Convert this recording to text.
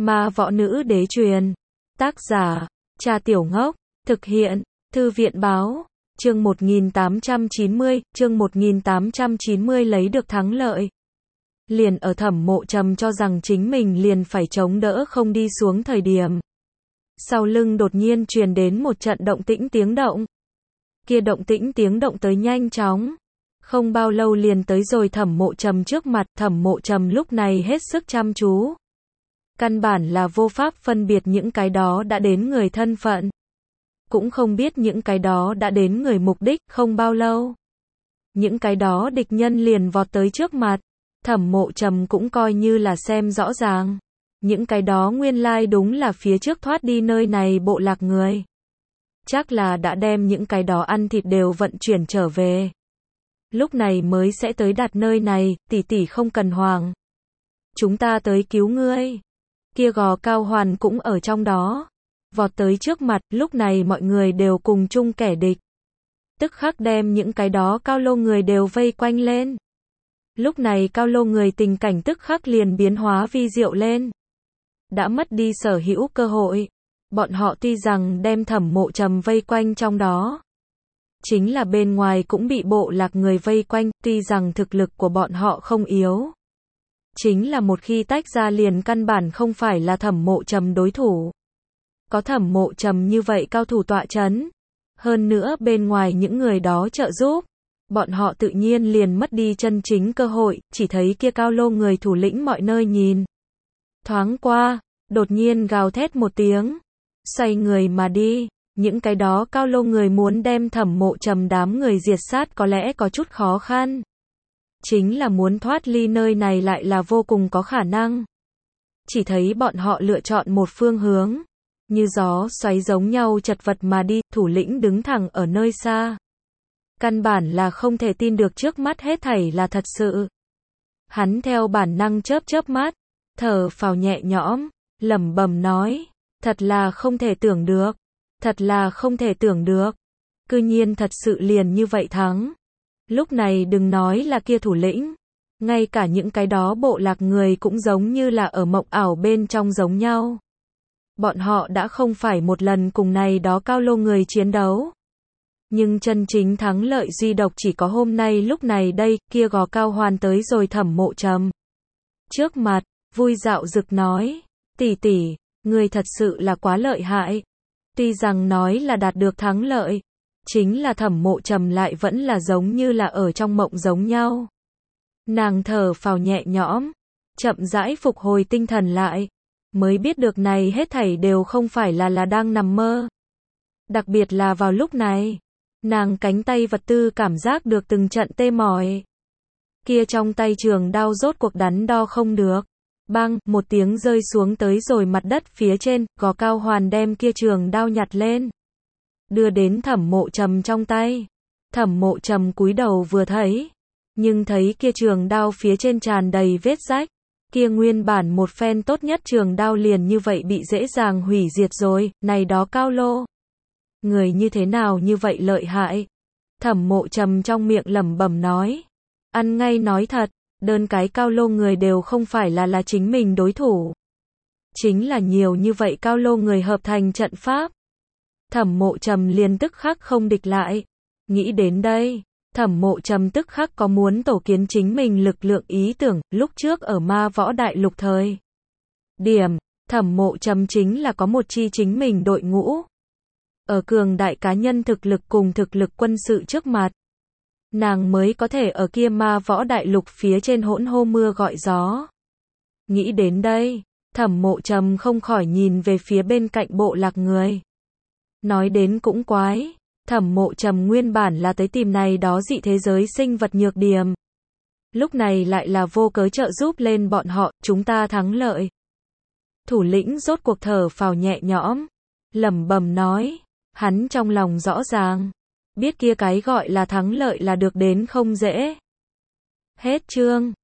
Ma võ nữ đế truyền. Tác giả, Cha Tiểu Ngốc. Thực hiện, Thư viện báo. Chương 1890 lấy được thắng lợi. Liền ở Thẩm Mộ Trầm cho rằng chính mình liền phải chống đỡ không đi xuống thời điểm. Sau lưng đột nhiên truyền đến một trận động tĩnh tiếng động. Kia động tĩnh tiếng động tới nhanh chóng. Không bao lâu liền tới rồi Thẩm Mộ Trầm trước mặt, Thẩm Mộ Trầm lúc này hết sức chăm chú. Căn bản là vô pháp phân biệt những cái đó đã đến người thân phận. Cũng không biết những cái đó đã đến người mục đích, không bao lâu. Những cái đó địch nhân liền vọt tới trước mặt. Thẩm Mộ Trầm cũng coi như là xem rõ ràng. Những cái đó nguyên lai đúng là phía trước thoát đi nơi này bộ lạc người. Chắc là đã đem những cái đó ăn thịt đều vận chuyển trở về. Lúc này mới sẽ tới đặt nơi này, tỷ tỷ không cần hoảng. Chúng ta tới cứu ngươi. Kia Gò Cao Hoàn cũng ở trong đó. Vọt tới trước mặt, lúc này mọi người đều cùng chung kẻ địch. Tức khắc đem những cái đó cao lô người đều vây quanh lên. Lúc này cao lô người tình cảnh tức khắc liền biến hóa vi diệu lên. Đã mất đi sở hữu cơ hội. Bọn họ tuy rằng đem Thẩm Mộ Trầm vây quanh trong đó. Chính là bên ngoài cũng bị bộ lạc người vây quanh, tuy rằng thực lực của bọn họ không yếu. Chính là một khi tách ra liền căn bản không phải là Thẩm Mộ Trầm đối thủ. Có Thẩm Mộ Trầm như vậy cao thủ tọa chấn. Hơn nữa bên ngoài những người đó trợ giúp. Bọn họ tự nhiên liền mất đi chân chính cơ hội, chỉ thấy kia cao lô người thủ lĩnh mọi nơi nhìn. Thoáng qua, đột nhiên gào thét một tiếng. Xoay người mà đi. Những cái đó cao lô người muốn đem Thẩm Mộ Trầm đám người diệt sát có lẽ có chút khó khăn. Chính là muốn thoát ly nơi này lại là vô cùng có khả năng. Chỉ thấy bọn họ lựa chọn một phương hướng. Như gió xoáy giống nhau chật vật mà đi, thủ lĩnh đứng thẳng ở nơi xa. Căn bản là không thể tin được trước mắt hết thảy là thật sự. Hắn theo bản năng chớp chớp mắt, thở phào nhẹ nhõm, lẩm bẩm nói, thật là không thể tưởng được, thật là không thể tưởng được, cư nhiên thật sự liền như vậy thắng. Lúc này đừng nói là kia thủ lĩnh, ngay cả những cái đó bộ lạc người cũng giống như là ở mộng ảo bên trong giống nhau. Bọn họ đã không phải một lần cùng này đó cao lô người chiến đấu. Nhưng chân chính thắng lợi duy độc chỉ có hôm nay lúc này đây, kia Gò Cao Hoàn tới rồi Thẩm Mộ Trầm. Trước mặt, vui dạo dực nói, tỷ tỷ, người thật sự là quá lợi hại. Tuy rằng nói là đạt được thắng lợi, chính là Thẩm Mộ Trầm lại vẫn là giống như là ở trong mộng giống nhau. Nàng thở phào nhẹ nhõm, chậm rãi phục hồi tinh thần lại, mới biết được này hết thảy đều không phải là đang nằm mơ. Đặc biệt là vào lúc này, nàng cánh tay vật tư cảm giác được từng trận tê mỏi. Kia trong tay trường đao rốt cuộc đắn đo không được. Bang, một tiếng rơi xuống tới rồi mặt đất phía trên, Gò Cao Hoàn đem kia trường đao nhặt lên. Đưa đến Thẩm Mộ Trầm trong tay. Thẩm Mộ Trầm cúi đầu vừa thấy. Nhưng thấy kia trường đao phía trên tràn đầy vết rách. Kia nguyên bản một phen tốt nhất trường đao liền như vậy bị dễ dàng hủy diệt rồi, này đó cao lô. Người như thế nào như vậy lợi hại? Thẩm Mộ Trầm trong miệng lẩm bẩm nói. Ăn ngay nói thật, đơn cái cao lô người đều không phải là chính mình đối thủ. Chính là nhiều như vậy cao lô người hợp thành trận pháp. Thẩm Mộ Trầm liền tức khắc không địch lại. Nghĩ đến đây, Thẩm Mộ Trầm tức khắc có muốn tổ kiến chính mình lực lượng ý tưởng, lúc trước ở Ma Võ Đại Lục thời điểm, Thẩm Mộ Trầm chính là có một chi chính mình đội ngũ. Ở cường đại cá nhân thực lực cùng thực lực quân sự trước mặt, nàng mới có thể ở kia Ma Võ Đại Lục phía trên hỗn hô mưa gọi gió. Nghĩ đến đây, Thẩm Mộ Trầm không khỏi nhìn về phía bên cạnh bộ lạc người. Nói đến cũng quái, Thẩm Mộ Trầm nguyên bản là tới tìm này đó dị thế giới sinh vật nhược điểm. Lúc này lại là vô cớ trợ giúp lên bọn họ, chúng ta thắng lợi. Thủ lĩnh rốt cuộc thở phào nhẹ nhõm, lẩm bẩm nói, hắn trong lòng rõ ràng, biết kia cái gọi là thắng lợi là được đến không dễ. Hết chương.